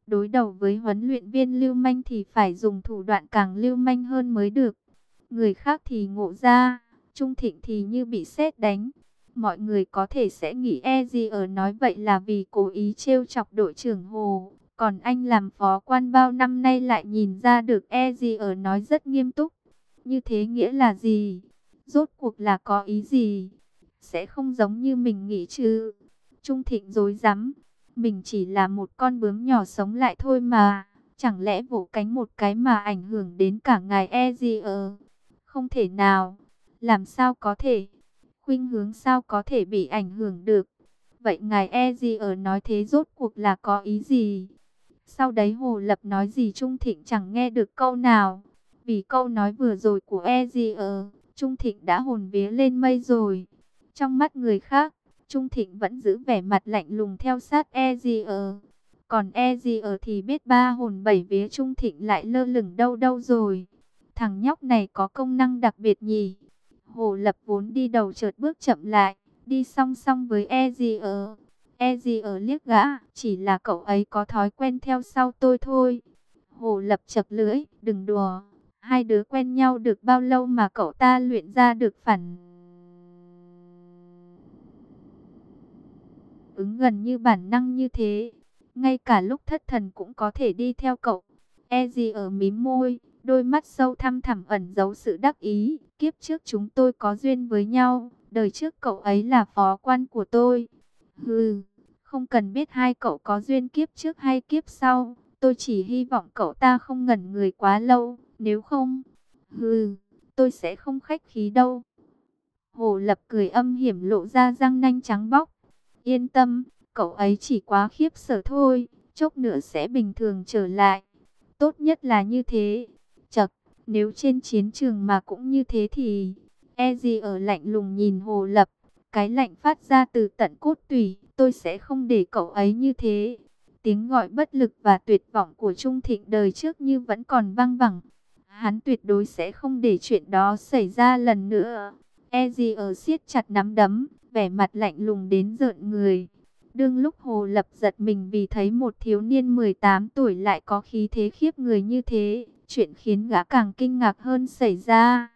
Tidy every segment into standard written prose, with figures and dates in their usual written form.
Đối đầu với huấn luyện viên lưu manh thì phải dùng thủ đoạn càng lưu manh hơn mới được. Người khác thì ngộ ra, Trung Thịnh thì như bị sét đánh. Mọi người có thể sẽ nghĩ Ezier nói vậy là vì cố ý trêu chọc đội trưởng Hồ. Còn anh làm phó quan bao năm nay lại nhìn ra được Ezier nói rất nghiêm túc. Như thế nghĩa là gì? Rốt cuộc là có ý gì? Sẽ không giống như mình nghĩ chứ. Trung Thịnh rối rắm. Mình chỉ là một con bướm nhỏ sống lại thôi mà. Chẳng lẽ vỗ cánh một cái mà ảnh hưởng đến cả ngài Ezier? Không thể nào. Làm sao có thể? Khuynh hướng sao có thể bị ảnh hưởng được? Vậy ngài Ezier nói thế rốt cuộc là có ý gì? Sau đấy Hồ Lập nói gì Trung Thịnh chẳng nghe được câu nào. Vì câu nói vừa rồi của Ezier, Trung Thịnh đã hồn vía lên mây rồi. Trong mắt người khác, Trung Thịnh vẫn giữ vẻ mặt lạnh lùng theo sát Ezier. Còn Ezier thì biết ba hồn bảy vía Trung Thịnh lại lơ lửng đâu đâu rồi. Thằng nhóc này có công năng đặc biệt nhỉ? Hồ Lập vốn đi đầu chợt bước chậm lại, đi song song với Ezier. Ezier liếc gã, chỉ là cậu ấy có thói quen theo sau tôi thôi. Hồ Lập chật lưỡi, đừng đùa. Hai đứa quen nhau được bao lâu mà cậu ta luyện ra được phản ứng gần như bản năng như thế. Ngay cả lúc thất thần cũng có thể đi theo cậu. Ezier mím môi, đôi mắt sâu thăm thẳm ẩn giấu sự đắc ý. Kiếp trước chúng tôi có duyên với nhau, đời trước cậu ấy là phó quan của tôi. Hừ, không cần biết hai cậu có duyên kiếp trước hay kiếp sau. Tôi chỉ hy vọng cậu ta không ngẩn người quá lâu, nếu không, tôi sẽ không khách khí đâu. Hồ Lập cười âm hiểm lộ ra răng nanh trắng bóc. Yên tâm, cậu ấy chỉ quá khiếp sợ thôi, chốc nữa sẽ bình thường trở lại. Tốt nhất là như thế. Chậc, nếu trên chiến trường mà cũng như thế thì... Ezier lạnh lùng nhìn Hồ Lập, cái lạnh phát ra từ tận cốt tủy, tôi sẽ không để cậu ấy như thế. Tiếng gọi bất lực và tuyệt vọng của Trung Thịnh đời trước như vẫn còn vang vẳng. Hắn tuyệt đối sẽ không để chuyện đó xảy ra lần nữa. Ezier siết chặt nắm đấm, vẻ mặt lạnh lùng đến rợn người. Đương lúc Hồ Lập giật mình vì thấy một thiếu niên 18 tuổi lại có khí thế khiếp người như thế, chuyện khiến gã càng kinh ngạc hơn xảy ra.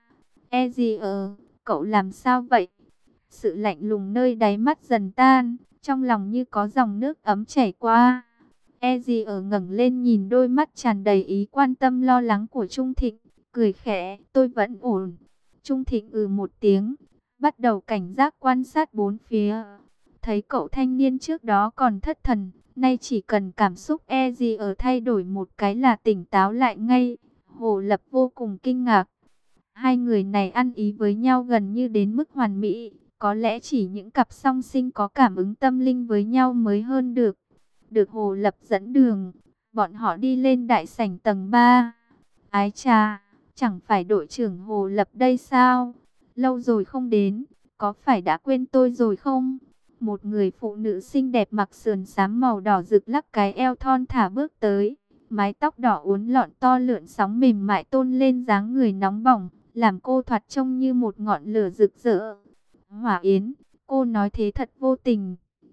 Ezier, cậu làm sao vậy? Sự lạnh lùng nơi đáy mắt dần tan, trong lòng như có dòng nước ấm chảy qua. Ezier ngẩng lên nhìn đôi mắt tràn đầy ý quan tâm lo lắng của Trung Thịnh, cười khẽ, tôi vẫn ổn. Trung Thịnh một tiếng, bắt đầu cảnh giác quan sát bốn phía. Thấy cậu thanh niên trước đó còn thất thần, nay chỉ cần cảm xúc Ezier thay đổi một cái là tỉnh táo lại ngay. Hồ Lập vô cùng kinh ngạc. Hai người này ăn ý với nhau gần như đến mức hoàn mỹ. Có lẽ chỉ những cặp song sinh có cảm ứng tâm linh với nhau mới hơn được. Được Hồ Lập dẫn đường, bọn họ đi lên đại sảnh tầng 3. Ái chà, chẳng phải đội trưởng Hồ Lập đây sao? Lâu rồi không đến, có phải đã quên tôi rồi không? Một người phụ nữ xinh đẹp mặc sườn xám màu đỏ rực lắc cái eo thon thả bước tới. Mái tóc đỏ uốn lọn to lượn sóng mềm mại tôn lên dáng người nóng bỏng, làm cô thoạt trông như một ngọn lửa rực rỡ. Hỏa Yến, cô nói thế thật vô tình.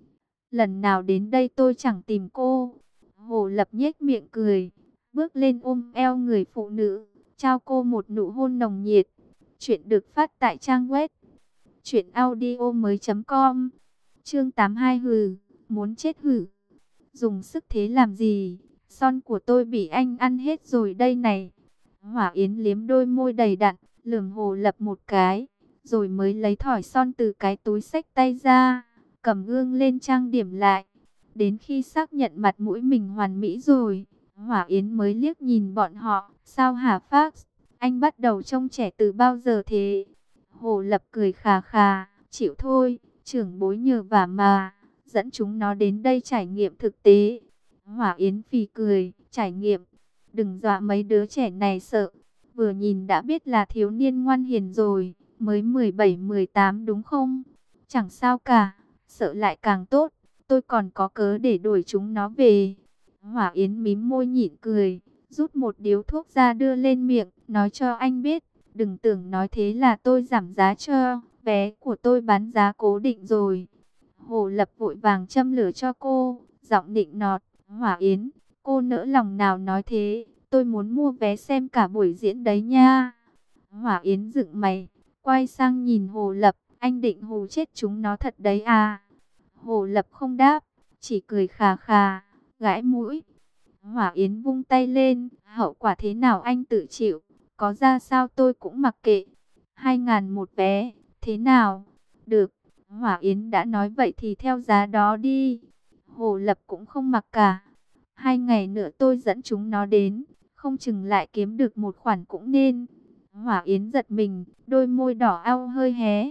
Lần nào đến đây tôi chẳng tìm cô. Hồ Lập nhếch miệng cười, bước lên ôm eo người phụ nữ, trao cô một nụ hôn nồng nhiệt. Chuyện được phát tại trang web truyệnaudiomoi.com. Chương 82 muốn chết hử. Dùng sức thế làm gì? Son của tôi bị anh ăn hết rồi đây này. Hỏa Yến liếm đôi môi đầy đặn, lườm Hồ Lập một cái, rồi mới lấy thỏi son từ cái túi xách tay ra, cầm gương lên trang điểm lại. Đến khi xác nhận mặt mũi mình hoàn mỹ rồi, Hỏa Yến mới liếc nhìn bọn họ. Sao hả Phác? Anh bắt đầu trông trẻ từ bao giờ thế? Hồ Lập cười khà khà, chịu thôi, trưởng bối nhờ vả mà, dẫn chúng nó đến đây trải nghiệm thực tế. Hỏa Yến phì cười, trải nghiệm, đừng dọa mấy đứa trẻ này sợ, vừa nhìn đã biết là thiếu niên ngoan hiền rồi, mới 17-18 đúng không? Chẳng sao cả, sợ lại càng tốt, tôi còn có cớ để đuổi chúng nó về. Hỏa Yến mím môi nhịn cười, rút một điếu thuốc ra đưa lên miệng, nói cho anh biết, đừng tưởng nói thế là tôi giảm giá cho, vé của tôi bán giá cố định rồi. Hồ Lập vội vàng châm lửa cho cô, giọng nịnh nọt, Hỏa Yến, Cô nỡ lòng nào nói thế, tôi muốn mua vé xem cả buổi diễn đấy nha. Hỏa Yến dựng mày, quay sang nhìn Hồ Lập, anh định hù chết chúng nó thật đấy à? Hồ Lập không đáp, chỉ cười khà khà, gãi mũi. Hỏa Yến vung tay lên, hậu quả thế nào anh tự chịu, có ra sao tôi cũng mặc kệ. 2.000 một vé, thế nào? Được, Hỏa Yến đã nói vậy thì theo giá đó đi. Hồ Lập cũng không mặc cả. 2 ngày nữa tôi dẫn chúng nó đến, không chừng lại kiếm được một khoản cũng nên. Hỏa Yến giật mình, đôi môi đỏ au hơi hé.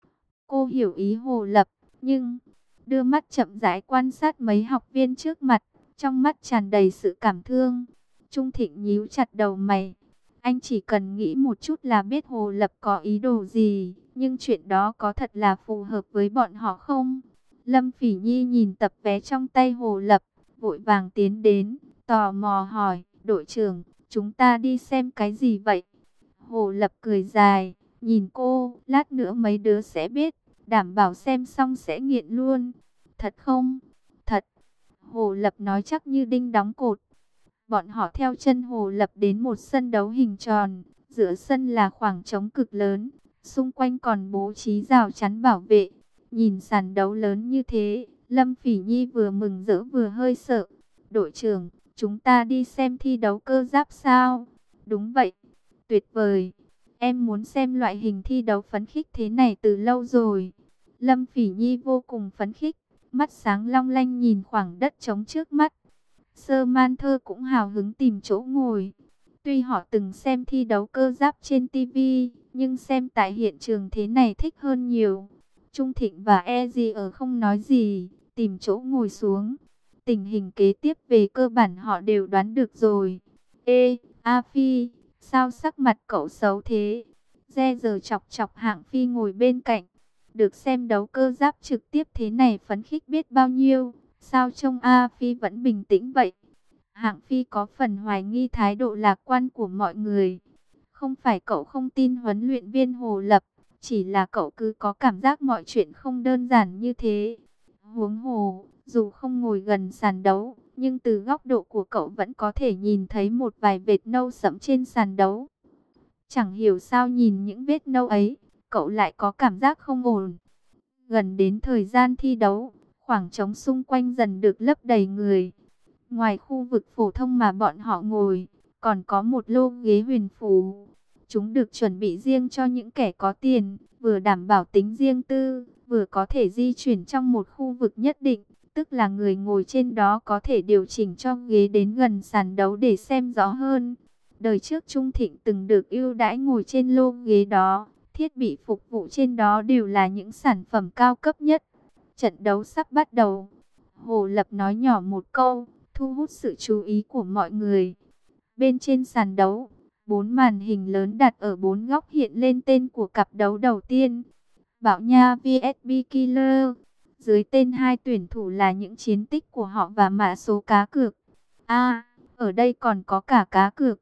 Cô hiểu ý Hồ Lập, nhưng đưa mắt chậm rãi quan sát mấy học viên trước mặt, trong mắt tràn đầy sự cảm thương. Trung Thịnh nhíu chặt đầu mày. Anh chỉ cần nghĩ một chút là biết Hồ Lập có ý đồ gì, nhưng chuyện đó có thật là phù hợp với bọn họ không? Lâm Phỉ Nhi nhìn tập vé trong tay Hồ Lập, vội vàng tiến đến, tò mò hỏi, đội trưởng, chúng ta đi xem cái gì vậy? Hồ Lập cười dài, nhìn cô, lát nữa mấy đứa sẽ biết, đảm bảo xem xong sẽ nghiện luôn. Thật không? Thật. Hồ Lập nói chắc như đinh đóng cột. Bọn họ theo chân Hồ Lập đến một sân đấu hình tròn, giữa sân là khoảng trống cực lớn, xung quanh còn bố trí rào chắn bảo vệ. Nhìn sàn đấu lớn như thế, Lâm Phỉ Nhi vừa mừng rỡ vừa hơi sợ. Đội trưởng, chúng ta đi xem thi đấu cơ giáp sao? Đúng vậy, tuyệt vời. Em muốn xem loại hình thi đấu phấn khích thế này từ lâu rồi. Lâm Phỉ Nhi vô cùng phấn khích, mắt sáng long lanh nhìn khoảng đất trống trước mắt. Sơ Man Thơ cũng hào hứng tìm chỗ ngồi. Tuy họ từng xem thi đấu cơ giáp trên TV, nhưng xem tại hiện trường thế này thích hơn nhiều. Trung Thịnh và Eji ở không nói gì, tìm chỗ ngồi xuống. Tình hình kế tiếp về cơ bản họ đều đoán được rồi. Ê, A Phi, sao sắc mặt cậu xấu thế? Re giờ chọc chọc Hạng Phi ngồi bên cạnh. Được xem đấu cơ giáp trực tiếp thế này phấn khích biết bao nhiêu. Sao trông A Phi vẫn bình tĩnh vậy? Hạng Phi có phần hoài nghi thái độ lạc quan của mọi người. Không phải cậu không tin huấn luyện viên Hồ Lập, chỉ là cậu cứ có cảm giác mọi chuyện không đơn giản như thế. Huống hồ, dù không ngồi gần sàn đấu, nhưng từ góc độ của cậu vẫn có thể nhìn thấy một vài vệt nâu sẫm trên sàn đấu. Chẳng hiểu sao nhìn những vết nâu ấy, cậu lại có cảm giác không ổn. Gần đến thời gian thi đấu, khoảng trống xung quanh dần được lấp đầy người. Ngoài khu vực phổ thông mà bọn họ ngồi, còn có một lô ghế huyền phù. Chúng được chuẩn bị riêng cho những kẻ có tiền, vừa đảm bảo tính riêng tư, vừa có thể di chuyển trong một khu vực nhất định. Tức là người ngồi trên đó có thể điều chỉnh cho ghế đến gần sàn đấu để xem rõ hơn. Đời trước Trung Thịnh từng được ưu đãi ngồi trên lô ghế đó. Thiết bị phục vụ trên đó đều là những sản phẩm cao cấp nhất. Trận đấu sắp bắt đầu. Hồ Lập nói nhỏ một câu, thu hút sự chú ý của mọi người. Bên trên sàn đấu, 4 màn hình lớn đặt ở 4 góc hiện lên tên của cặp đấu đầu tiên. Bão Nha vs Killer. Dưới tên hai tuyển thủ là những chiến tích của họ và mã số cá cược. À, ở đây còn có cả cá cược.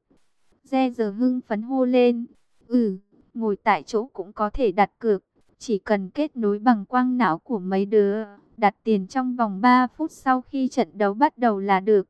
Re giờ hưng phấn hô lên. Ngồi tại chỗ cũng có thể đặt cược. Chỉ cần kết nối bằng quang não của mấy đứa, đặt tiền trong vòng 3 phút sau khi trận đấu bắt đầu là được.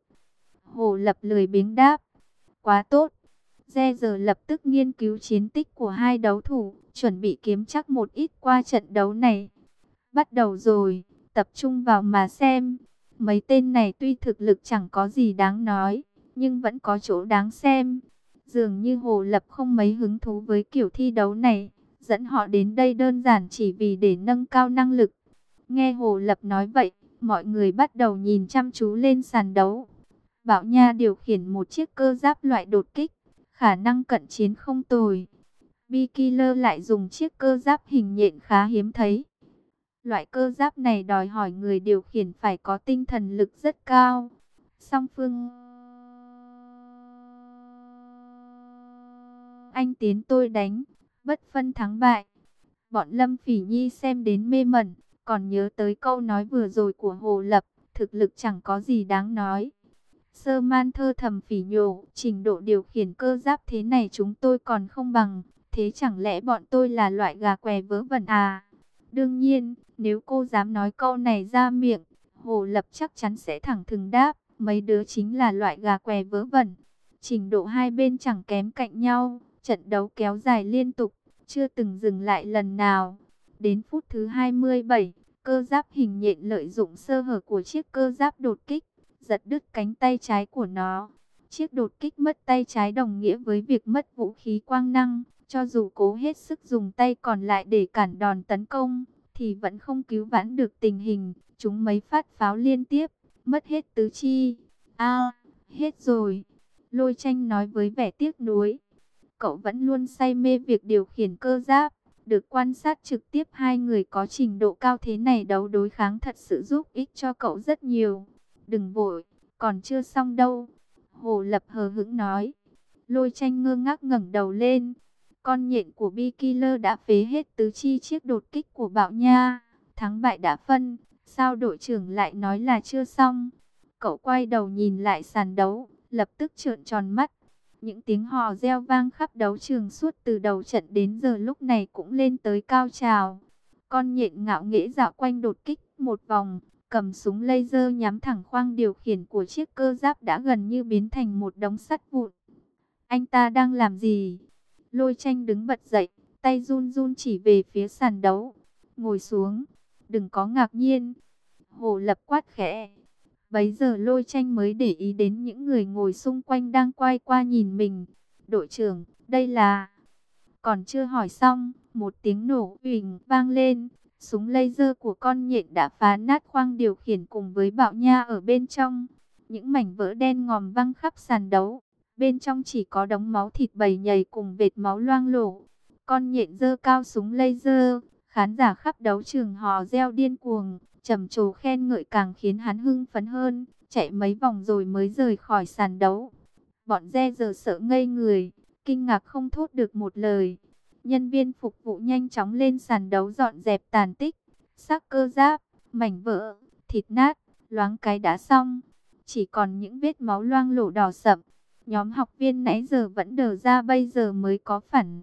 Hồ Lập lười biếng đáp. Quá tốt. Re giờ lập tức nghiên cứu chiến tích của hai đấu thủ, chuẩn bị kiếm chắc một ít qua trận đấu này. Bắt đầu rồi, tập trung vào mà xem. Mấy tên này tuy thực lực chẳng có gì đáng nói, nhưng vẫn có chỗ đáng xem. Dường như Hồ Lập không mấy hứng thú với kiểu thi đấu này, dẫn họ đến đây đơn giản chỉ vì để nâng cao năng lực. Nghe Hồ Lập nói vậy, mọi người bắt đầu nhìn chăm chú lên sàn đấu. Bảo Nha điều khiển một chiếc cơ giáp loại đột kích, khả năng cận chiến không tồi. Killer lại dùng chiếc cơ giáp hình nhện khá hiếm thấy. Loại cơ giáp này đòi hỏi người điều khiển phải có tinh thần lực rất cao. Song phương anh tiến tôi đánh, bất phân thắng bại. Bọn Lâm Phỉ Nhi xem đến mê mẩn, còn nhớ tới câu nói vừa rồi của Hồ Lập, thực lực chẳng có gì đáng nói. Sơ Man Thơ thầm phỉ nhổ, trình độ điều khiển cơ giáp thế này chúng tôi còn không bằng, thế chẳng lẽ bọn tôi là loại gà què vớ vẩn à? Đương nhiên, nếu cô dám nói câu này ra miệng, Hồ Lập chắc chắn sẽ thẳng thừng đáp, Mấy đứa chính là loại gà què vớ vẩn. Trình độ hai bên chẳng kém cạnh nhau. Trận đấu kéo dài liên tục, chưa từng dừng lại lần nào. Đến phút thứ 27, cơ giáp hình nhện lợi dụng sơ hở của chiếc cơ giáp đột kích, giật đứt cánh tay trái của nó. Chiếc đột kích mất tay trái đồng nghĩa với việc mất vũ khí quang năng. Cho dù cố hết sức dùng tay còn lại để cản đòn tấn công, thì vẫn không cứu vãn được tình hình. Chúng mấy phát pháo liên tiếp, mất hết tứ chi. Hết rồi. Lôi Tranh nói với vẻ tiếc nuối. Cậu vẫn luôn say mê việc điều khiển cơ giáp. Được quan sát trực tiếp hai người có trình độ cao thế này đấu đối kháng thật sự giúp ích cho cậu rất nhiều. Đừng vội, còn chưa xong đâu. Hồ Lập hờ hững nói. Lôi Tranh ngơ ngác ngẩng đầu lên. Con nhện của Bee-Killer đã phế hết tứ chi chiếc đột kích của Bạo Nha. Thắng bại đã phân. Sao đội trưởng lại nói là chưa xong? Cậu quay đầu nhìn lại sàn đấu, lập tức trợn tròn mắt. Những tiếng hò reo vang khắp đấu trường suốt từ đầu trận đến giờ lúc này cũng lên tới cao trào. Con nhện ngạo nghễ dạo quanh đột kích một vòng, cầm súng laser nhắm thẳng khoang điều khiển của chiếc cơ giáp đã gần như biến thành một đống sắt vụn. Anh ta đang làm gì? Lôi Tranh đứng bật dậy, tay run run chỉ về phía sàn đấu. Ngồi xuống, đừng có ngạc nhiên. Hồ Lập quát khẽ. Bấy giờ Lôi Tranh mới để ý đến những người ngồi xung quanh đang quay qua nhìn mình. Đội trưởng, đây là... Còn chưa hỏi xong, một tiếng nổ uỳnh vang lên. Súng laser của con nhện đã phá nát khoang điều khiển cùng với Bạo Nha ở bên trong. Những mảnh vỡ đen ngòm văng khắp sàn đấu. Bên trong chỉ có đống máu thịt bầy nhầy cùng vệt máu loang lổ. Con nhện giơ cao súng laser. Khán giả khắp đấu trường hò reo điên cuồng. Trầm trồ khen ngợi càng khiến hắn hưng phấn hơn. Chạy mấy vòng rồi mới rời khỏi sàn đấu. Bọn Re giờ sợ ngây người. Kinh ngạc không thốt được một lời. Nhân viên phục vụ nhanh chóng lên sàn đấu dọn dẹp tàn tích. Xác cơ giáp, mảnh vỡ, thịt nát, loáng cái đã xong. Chỉ còn những vết máu loang lổ đỏ sậm. Nhóm học viên nãy giờ vẫn đờ ra bây giờ mới có phản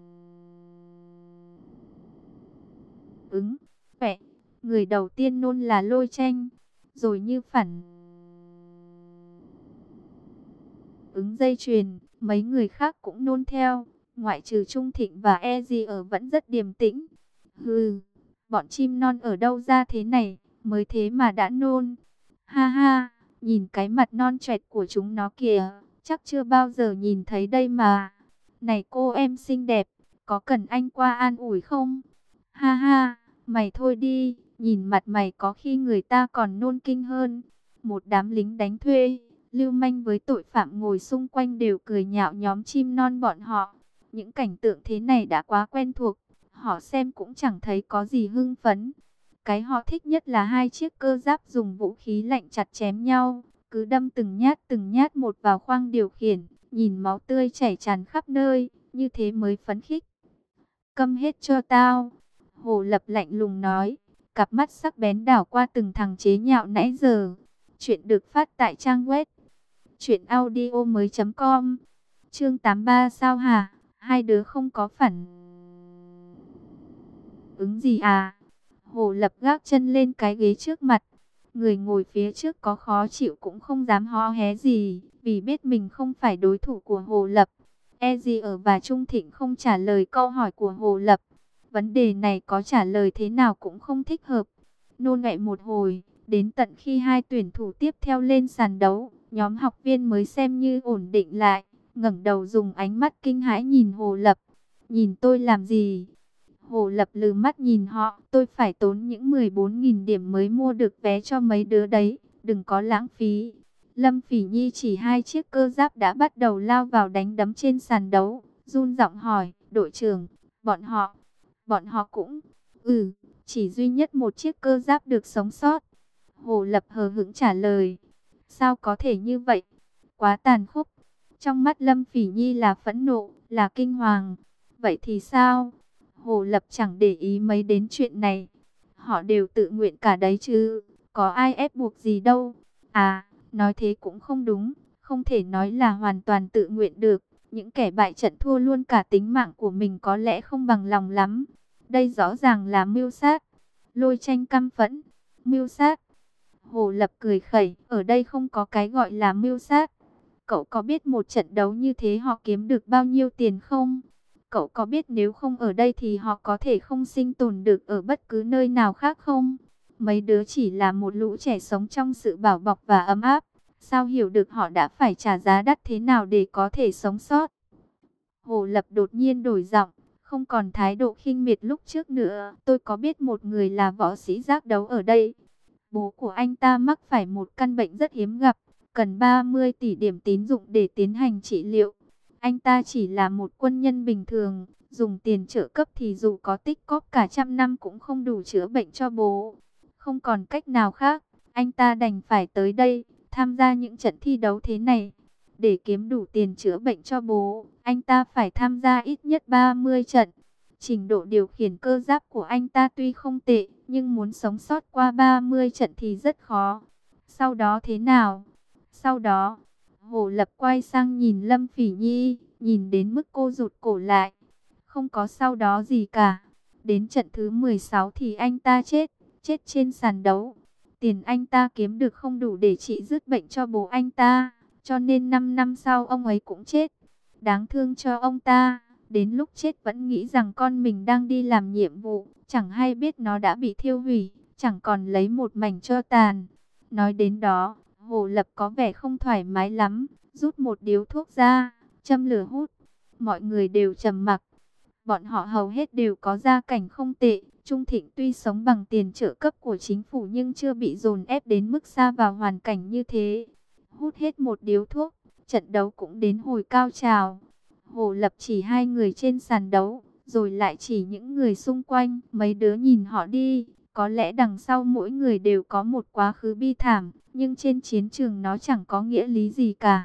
ứng. Vậy, người đầu tiên nôn là Lôi Tranh. Rồi như phản ứng dây chuyền, mấy người khác cũng nôn theo. Ngoại trừ Trung Thịnh và E.G. vẫn rất điềm tĩnh. Hừ, bọn chim non ở đâu ra thế này, mới thế mà đã nôn. Ha ha, nhìn cái mặt non choẹt của chúng nó kìa, chắc chưa bao giờ nhìn thấy đây mà. Này cô em xinh đẹp, có cần anh qua an ủi không? Ha ha, mày thôi đi, nhìn mặt mày có khi người ta còn nôn kinh hơn. Một đám lính đánh thuê, lưu manh với tội phạm ngồi xung quanh đều cười nhạo nhóm chim non bọn họ. Những cảnh tượng thế này đã quá quen thuộc, họ xem cũng chẳng thấy có gì hưng phấn. Cái họ thích nhất là hai chiếc cơ giáp dùng vũ khí lạnh chặt chém nhau, cứ đâm từng nhát một vào khoang điều khiển, nhìn máu tươi chảy tràn khắp nơi, như thế mới phấn khích. Câm hết cho tao, Hồ Lập lạnh lùng nói, cặp mắt sắc bén đảo qua từng thằng chế nhạo nãy giờ. Chuyện được phát tại trang web truyệnaudiomoi.com. Chương 83 sao hả? Hai đứa không có phản ứng gì à? Hồ Lập gác chân lên cái ghế trước mặt. Người ngồi phía trước có khó chịu cũng không dám hó hé gì, vì biết mình không phải đối thủ của Hồ Lập. E.G. và Trung Thịnh không trả lời câu hỏi của Hồ Lập. Vấn đề này có trả lời thế nào cũng không thích hợp. Nôn ọe một hồi, đến tận khi hai tuyển thủ tiếp theo lên sàn đấu, nhóm học viên mới xem như ổn định lại, ngẩng đầu dùng ánh mắt kinh hãi nhìn Hồ Lập. Nhìn tôi làm gì? Hồ Lập lừ mắt nhìn họ, tôi phải tốn những 14.000 điểm mới mua được vé cho mấy đứa đấy, đừng có lãng phí. Lâm Phỉ Nhi chỉ hai chiếc cơ giáp đã bắt đầu lao vào đánh đấm trên sàn đấu, run giọng hỏi, đội trưởng, bọn họ cũng, chỉ duy nhất một chiếc cơ giáp được sống sót. Hồ Lập hờ hững trả lời, sao có thể như vậy, quá tàn khốc. Trong mắt Lâm Phỉ Nhi là phẫn nộ, là kinh hoàng. Vậy thì sao? Hồ Lập chẳng để ý mấy đến chuyện này. Họ đều tự nguyện cả đấy chứ, có ai ép buộc gì đâu. À, nói thế cũng không đúng, không thể nói là hoàn toàn tự nguyện được. Những kẻ bại trận thua luôn cả tính mạng của mình có lẽ không bằng lòng lắm. Đây rõ ràng là mưu sát. Lôi Tranh căm phẫn. Mưu sát. Hồ Lập cười khẩy, ở đây không có cái gọi là mưu sát. Cậu có biết một trận đấu như thế họ kiếm được bao nhiêu tiền không? Cậu có biết nếu không ở đây thì họ có thể không sinh tồn được ở bất cứ nơi nào khác không? Mấy đứa chỉ là một lũ trẻ sống trong sự bảo bọc và ấm áp. Sao hiểu được họ đã phải trả giá đắt thế nào để có thể sống sót? Hồ Lập đột nhiên đổi giọng, không còn thái độ khinh miệt lúc trước nữa. Tôi có biết một người là võ sĩ giác đấu ở đây. Bố của anh ta mắc phải một căn bệnh rất hiếm gặp, cần 30 tỷ điểm tín dụng để tiến hành trị liệu. Anh ta chỉ là một quân nhân bình thường, dùng tiền trợ cấp thì dù có tích cóp cả trăm năm cũng không đủ chữa bệnh cho bố. Không còn cách nào khác, anh ta đành phải tới đây, tham gia những trận thi đấu thế này. Để kiếm đủ tiền chữa bệnh cho bố, anh ta phải tham gia ít nhất 30 trận. Trình độ điều khiển cơ giáp của anh ta tuy không tệ, nhưng muốn sống sót qua 30 trận thì rất khó. Sau đó thế nào? Sau đó, Hồ Lập quay sang nhìn Lâm Phỉ Nhi, nhìn đến mức cô rụt cổ lại. Không có sau đó gì cả. Đến trận thứ 16 thì anh ta chết, chết trên sàn đấu. Tiền anh ta kiếm được không đủ để trị dứt bệnh cho bố anh ta, cho nên 5 năm sau ông ấy cũng chết. Đáng thương cho ông ta. Đến lúc chết vẫn nghĩ rằng con mình đang đi làm nhiệm vụ, chẳng hay biết nó đã bị thiêu hủy, chẳng còn lấy một mảnh tro tàn. Nói đến đó, Hồ Lập có vẻ không thoải mái lắm, rút một điếu thuốc ra, châm lửa hút. Mọi người đều trầm mặc. Bọn họ hầu hết đều có gia cảnh không tệ. Trung Thịnh tuy sống bằng tiền trợ cấp của chính phủ nhưng chưa bị dồn ép đến mức xa vào hoàn cảnh như thế. Hút hết một điếu thuốc, trận đấu cũng đến hồi cao trào. Hồ Lập chỉ hai người trên sàn đấu, rồi lại chỉ những người xung quanh. Mấy đứa nhìn họ đi, có lẽ đằng sau mỗi người đều có một quá khứ bi thảm, nhưng trên chiến trường nó chẳng có nghĩa lý gì cả.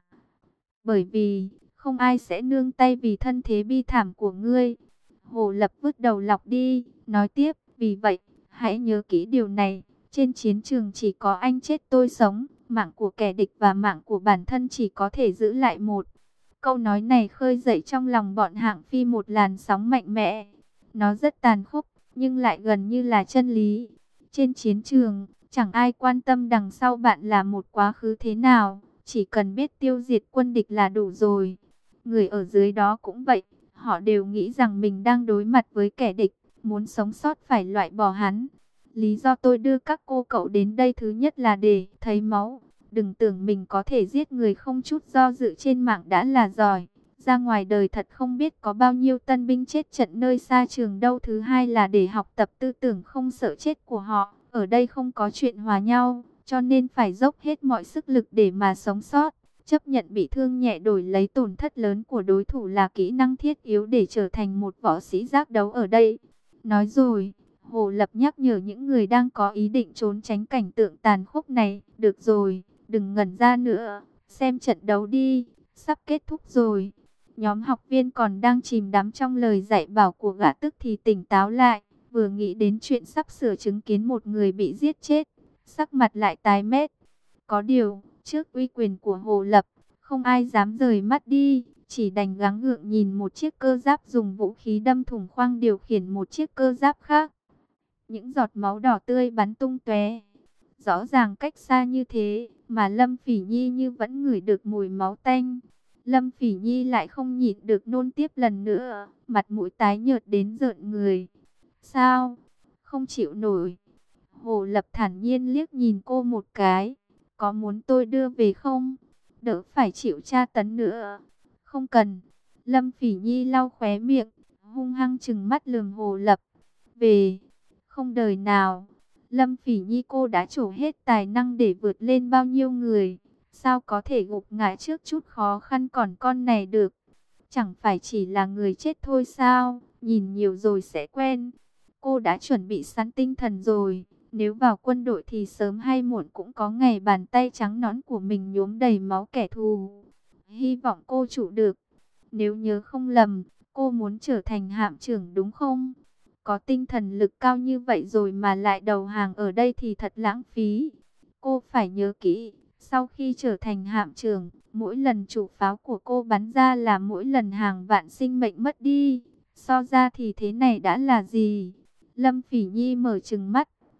Bởi vì, không ai sẽ nương tay vì thân thế bi thảm của ngươi. Hồ Lập vứt đầu lọc đi, nói tiếp, vì vậy, hãy nhớ kỹ điều này, trên chiến trường chỉ có anh chết tôi sống, mạng của kẻ địch và mạng của bản thân chỉ có thể giữ lại một. Câu nói này khơi dậy trong lòng bọn Hạng Phi một làn sóng mạnh mẽ. Nó rất tàn khốc, nhưng lại gần như là chân lý. Trên chiến trường, chẳng ai quan tâm đằng sau bạn là một quá khứ thế nào, chỉ cần biết tiêu diệt quân địch là đủ rồi. Người ở dưới đó cũng vậy, họ đều nghĩ rằng mình đang đối mặt với kẻ địch, muốn sống sót phải loại bỏ hắn. Lý do tôi đưa các cô cậu đến đây thứ nhất là để thấy máu. Đừng tưởng mình có thể giết người không chút do dự trên mạng đã là giỏi. Ra ngoài đời thật không biết có bao nhiêu tân binh chết trận nơi xa trường đâu. Thứ hai là để học tập tư tưởng không sợ chết của họ. Ở đây không có chuyện hòa nhau, cho nên phải dốc hết mọi sức lực để mà sống sót. Chấp nhận bị thương nhẹ đổi lấy tổn thất lớn của đối thủ là kỹ năng thiết yếu để trở thành một võ sĩ giác đấu ở đây. Nói rồi, Hồ Lập nhắc nhở những người đang có ý định trốn tránh cảnh tượng tàn khốc này. Được rồi, đừng ngẩn ra nữa, xem trận đấu đi, sắp kết thúc rồi. Nhóm học viên còn đang chìm đắm trong lời dạy bảo của gã tức thì tỉnh táo lại, vừa nghĩ đến chuyện sắp sửa chứng kiến một người bị giết chết, sắc mặt lại tái mét. Có điều, trước uy quyền của Hồ Lập, không ai dám rời mắt đi, chỉ đành gắng gượng nhìn một chiếc cơ giáp dùng vũ khí đâm thủng khoang điều khiển một chiếc cơ giáp khác. Những giọt máu đỏ tươi bắn tung tóe. Rõ ràng cách xa như thế, mà Lâm Phỉ Nhi như vẫn ngửi được mùi máu tanh. Lâm Phỉ Nhi lại không nhịn được nôn tiếp lần nữa, mặt mũi tái nhợt đến rợn người. Sao? Không chịu nổi. Hồ Lập thản nhiên liếc nhìn cô một cái. Có muốn tôi đưa về không? Đỡ phải chịu tra tấn nữa. Không cần. Lâm Phỉ Nhi lau khóe miệng, hung hăng trừng mắt lườm Hồ Lập. Về. Không đời nào. Lâm Phỉ Nhi cô đã trổ hết tài năng để vượt lên bao nhiêu người. Sao có thể gục ngã trước chút khó khăn còn con này được? Chẳng phải chỉ là người chết thôi sao? Nhìn nhiều rồi sẽ quen. Cô đã chuẩn bị sẵn tinh thần rồi. Nếu vào quân đội thì sớm hay muộn cũng có ngày bàn tay trắng nõn của mình nhuốm đầy máu kẻ thù. Hy vọng cô trụ được. Nếu nhớ không lầm, cô muốn trở thành hạm trưởng đúng không? Có tinh thần lực cao như vậy rồi mà lại đầu hàng ở đây thì thật lãng phí. Cô phải nhớ kỹ, sau khi trở thành hạm trưởng, mỗi lần chủ pháo của cô bắn ra là mỗi lần hàng vạn sinh mệnh mất đi. So ra thì thế này đã là gì? Lâm Phỉ Nhi mở trừng mắt,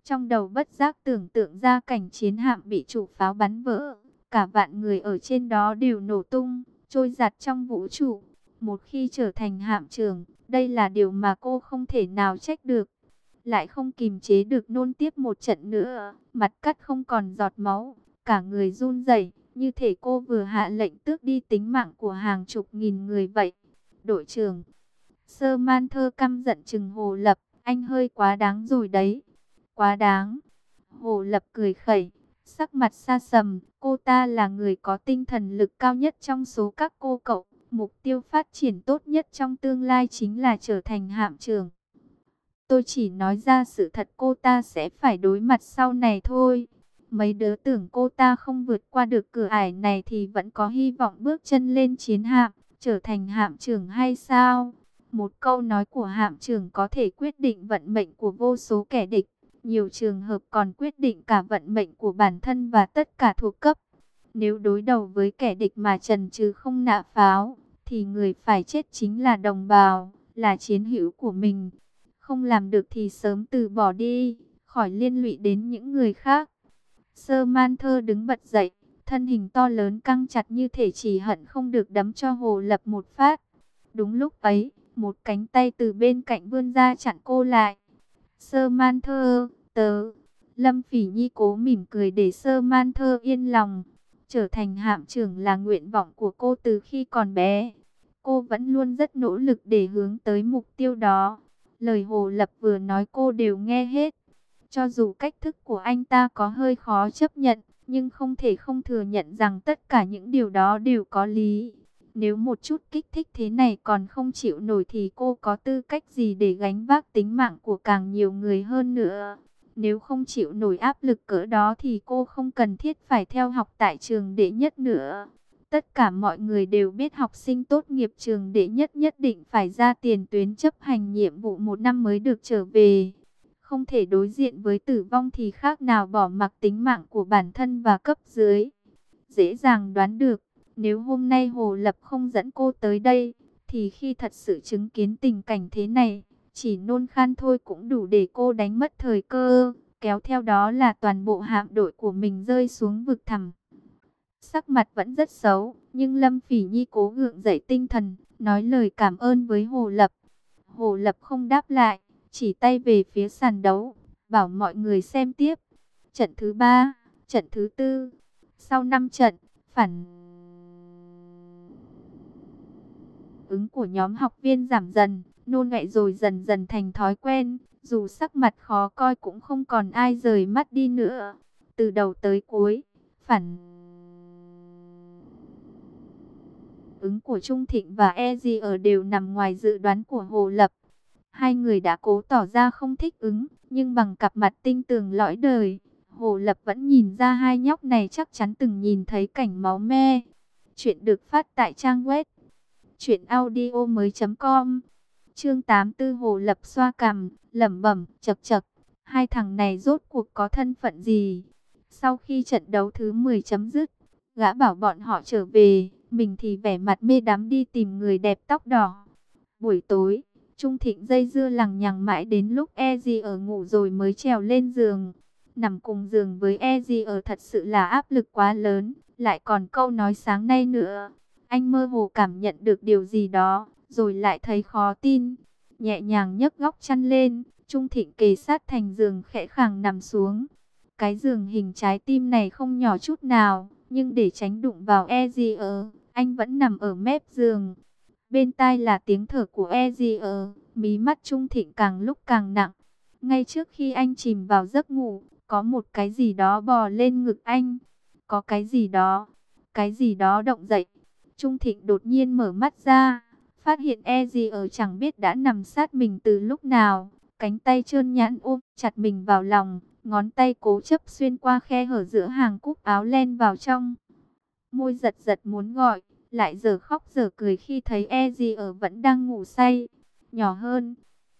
Trong đầu bất giác tưởng tượng ra cảnh chiến hạm bị chủ pháo bắn vỡ, cả vạn người ở trên đó đều nổ tung, trôi giạt trong vũ trụ. Một khi trở thành hạm trưởng, đây là điều mà cô không thể nào trách được. Lại không kìm chế được nôn tiếp một trận nữa, mặt cắt không còn giọt máu, cả người run rẩy, như thể cô vừa hạ lệnh tước đi tính mạng của hàng chục nghìn người vậy. Đội trưởng Sơ Man Thơ căm giận chừng Hồ Lập, anh hơi quá đáng rồi đấy. Quá đáng. Hồ Lập cười khẩy, sắc mặt xa sầm, cô ta là người có tinh thần lực cao nhất trong số các cô cậu. Mục tiêu phát triển tốt nhất trong tương lai chính là trở thành hạm trưởng. Tôi chỉ nói ra sự thật cô ta sẽ phải đối mặt sau này thôi. Mấy đứa tưởng cô ta không vượt qua được cửa ải này thì vẫn có hy vọng bước chân lên chiến hạm, trở thành hạm trưởng hay sao? Một câu nói của hạm trưởng có thể quyết định vận mệnh của vô số kẻ địch. Nhiều trường hợp còn quyết định cả vận mệnh của bản thân và tất cả thuộc cấp. Nếu đối đầu với kẻ địch mà chần chừ không nã pháo, thì người phải chết chính là đồng bào, là chiến hữu của mình. Không làm được thì sớm từ bỏ đi, khỏi liên lụy đến những người khác. Sơ Man Thơ đứng bật dậy, thân hình to lớn căng chặt như thể chỉ hận không được đấm cho Hồ Lập một phát. Đúng lúc ấy, một cánh tay từ bên cạnh vươn ra chặn cô lại. Sơ Man Thơ, tớ. Lâm Phỉ Nhi cố mỉm cười để Sơ Man Thơ yên lòng. Trở thành hạm trưởng là nguyện vọng của cô từ khi còn bé. Cô vẫn luôn rất nỗ lực để hướng tới mục tiêu đó. Lời Hồ Lập vừa nói cô đều nghe hết. Cho dù cách thức của anh ta có hơi khó chấp nhận, nhưng không thể không thừa nhận rằng tất cả những điều đó đều có lý. Nếu một chút kích thích thế này còn không chịu nổi thì cô có tư cách gì để gánh vác tính mạng của càng nhiều người hơn nữa. Nếu không chịu nổi áp lực cỡ đó thì cô không cần thiết phải theo học tại trường đệ nhất nữa. Tất cả mọi người đều biết học sinh tốt nghiệp trường đệ nhất nhất định phải ra tiền tuyến chấp hành nhiệm vụ một năm mới được trở về. Không thể đối diện với tử vong thì khác nào bỏ mặc tính mạng của bản thân và cấp dưới. Dễ dàng đoán được, nếu hôm nay Hồ Lập không dẫn cô tới đây, thì khi thật sự chứng kiến tình cảnh thế này, chỉ nôn khan thôi cũng đủ để cô đánh mất thời cơ, kéo theo đó là toàn bộ hạm đội của mình rơi xuống vực thẳm. Sắc mặt vẫn rất xấu, nhưng Lâm Phỉ Nhi cố gượng dậy tinh thần, nói lời cảm ơn với Hồ Lập. Hồ Lập không đáp lại, chỉ tay về phía sàn đấu, bảo mọi người xem tiếp. Trận thứ 3, trận thứ 4, sau 5 trận, phản ứng của nhóm học viên giảm dần, nôn ọe rồi dần dần thành thói quen, dù sắc mặt khó coi cũng không còn ai rời mắt đi nữa. Từ đầu tới cuối, phản ứng của Trung Thịnh và EZR đều nằm ngoài dự đoán của Hồ Lập. Hai người đã cố tỏ ra không thích ứng, nhưng bằng cặp mặt tinh tường lõi đời, Hồ Lập vẫn nhìn ra hai nhóc này chắc chắn từng nhìn thấy cảnh máu me. Chuyện được phát tại trang web truyệnaudiomoi.com. Chương 84. Hồ Lập xoa cằm, lẩm bẩm, chậc chậc, hai thằng này rốt cuộc có thân phận gì? Sau khi trận đấu thứ 10 chấm dứt, gã bảo bọn họ trở về, mình thì vẻ mặt mê đắm đi tìm người đẹp tóc đỏ. Buổi tối, Trung Thịnh dây dưa lằng nhằng mãi đến lúc EZ ở ngủ rồi mới trèo lên giường. Nằm cùng giường với EZ ở thật sự là áp lực quá lớn, lại còn câu nói sáng nay nữa. Anh mơ hồ cảm nhận được điều gì đó, rồi lại thấy khó tin. Nhẹ nhàng nhấc góc chăn lên, Trung Thịnh kề sát thành giường khẽ khàng nằm xuống. Cái giường hình trái tim này không nhỏ chút nào, nhưng để tránh đụng vào EZ, anh vẫn nằm ở mép giường. Bên tai là tiếng thở của EZ, mí mắt Trung Thịnh càng lúc càng nặng. Ngay trước khi anh chìm vào giấc ngủ, có một cái gì đó bò lên ngực anh. Có cái gì đó động dậy. Trung Thịnh đột nhiên mở mắt ra, phát hiện EZ chẳng biết đã nằm sát mình từ lúc nào. Cánh tay trơn nhẵn ôm chặt mình vào lòng, ngón tay cố chấp xuyên qua khe hở giữa hàng cúc áo len vào trong. Môi giật giật muốn gọi, lại giờ khóc giờ cười khi thấy EZ vẫn đang ngủ say. Nhỏ hơn